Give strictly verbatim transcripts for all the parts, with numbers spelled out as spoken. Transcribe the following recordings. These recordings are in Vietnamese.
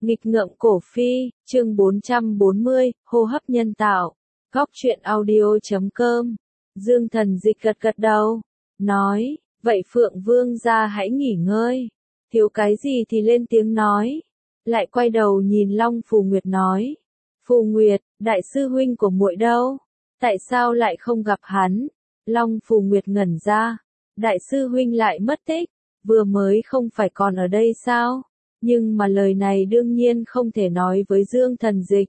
Nghịch ngợm cổ phi, chương bốn trăm bốn mươi, hô hấp nhân tạo. Góc truyện audio chấm com. Dương Thần Dịch gật gật đầu, nói, vậy Phượng Vương gia hãy nghỉ ngơi. Thiếu cái gì thì lên tiếng nói. Lại quay đầu nhìn Long Phù Nguyệt nói. Phù Nguyệt, đại sư huynh của muội đâu? Tại sao lại không gặp hắn? Long Phù Nguyệt ngẩn ra. Đại sư huynh lại mất tích, vừa mới không phải còn ở đây sao? Nhưng mà lời này đương nhiên không thể nói với Dương Thần Dịch.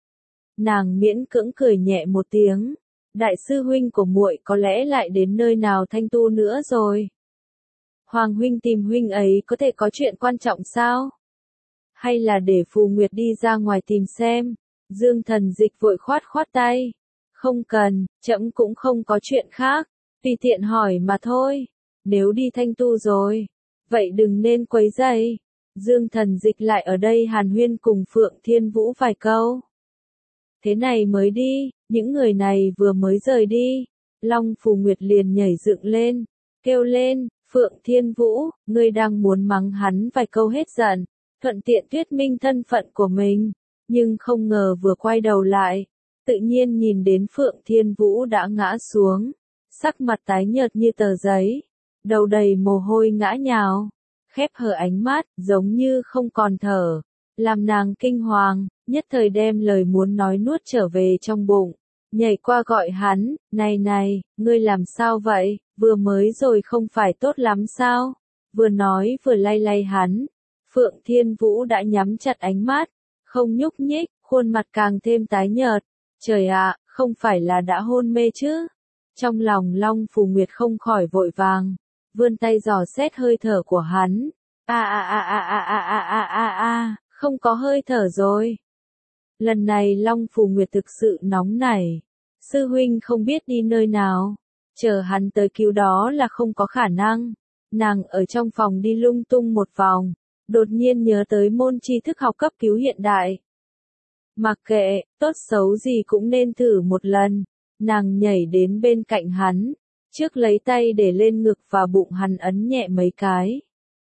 Nàng miễn cưỡng cười nhẹ một tiếng. Đại sư huynh của muội có lẽ lại đến nơi nào thanh tu nữa rồi. Hoàng huynh tìm huynh ấy có thể có chuyện quan trọng sao? Hay là để Phù Nguyệt đi ra ngoài tìm xem? Dương Thần Dịch vội khoát khoát tay. Không cần, trẫm cũng không có chuyện khác. Tùy tiện hỏi mà thôi. Nếu đi thanh tu rồi, vậy đừng nên quấy rầy. Dương Thần Dịch lại ở đây hàn huyên cùng Phượng Thiên Vũ vài câu. Thế này mới đi, những người này vừa mới rời đi. Long Phù Nguyệt liền nhảy dựng lên, kêu lên, Phượng Thiên Vũ, ngươi đang muốn mắng hắn vài câu hết giận, thuận tiện thuyết minh thân phận của mình. Nhưng không ngờ vừa quay đầu lại, tự nhiên nhìn đến Phượng Thiên Vũ đã ngã xuống, sắc mặt tái nhợt như tờ giấy, đầu đầy mồ hôi ngã nhào. Khép hờ ánh mắt, giống như không còn thở, làm nàng kinh hoàng, nhất thời đem lời muốn nói nuốt trở về trong bụng, nhảy qua gọi hắn, này này, ngươi làm sao vậy, vừa mới rồi không phải tốt lắm sao, vừa nói vừa lay lay hắn. Phượng Thiên Vũ đã nhắm chặt ánh mắt, không nhúc nhích, khuôn mặt càng thêm tái nhợt, trời ạ, không phải là đã hôn mê chứ. Trong lòng Long Phù Nguyệt không khỏi vội vàng, vươn tay dò xét hơi thở của hắn. A a a a a a a a a a, không có hơi thở rồi. Lần này Long Phù Nguyệt thực sự nóng nảy. Sư huynh không biết đi nơi nào, chờ hắn tới cứu đó là không có khả năng. Nàng ở trong phòng đi lung tung một vòng, đột nhiên nhớ tới môn tri thức học cấp cứu hiện đại. Mặc kệ, tốt xấu gì cũng nên thử một lần. Nàng nhảy đến bên cạnh hắn, trước lấy tay để lên ngực và bụng hắn ấn nhẹ mấy cái.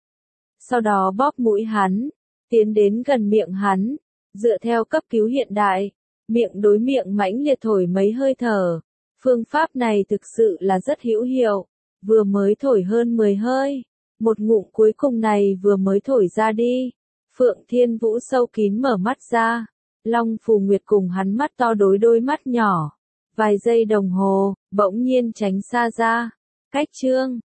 Sau đó bóp mũi hắn, tiến đến gần miệng hắn, dựa theo cấp cứu hiện đại, miệng đối miệng mãnh liệt thổi mấy hơi thở. Phương pháp này thực sự là rất hữu hiệu, vừa mới thổi hơn mười hơi, một ngụm cuối cùng này vừa mới thổi ra đi. Phượng Thiên Vũ sâu kín mở mắt ra, Long Phù Nguyệt cùng hắn mắt to đối đôi mắt nhỏ. Vài giây đồng hồ, bỗng nhiên tránh xa ra. Cách chương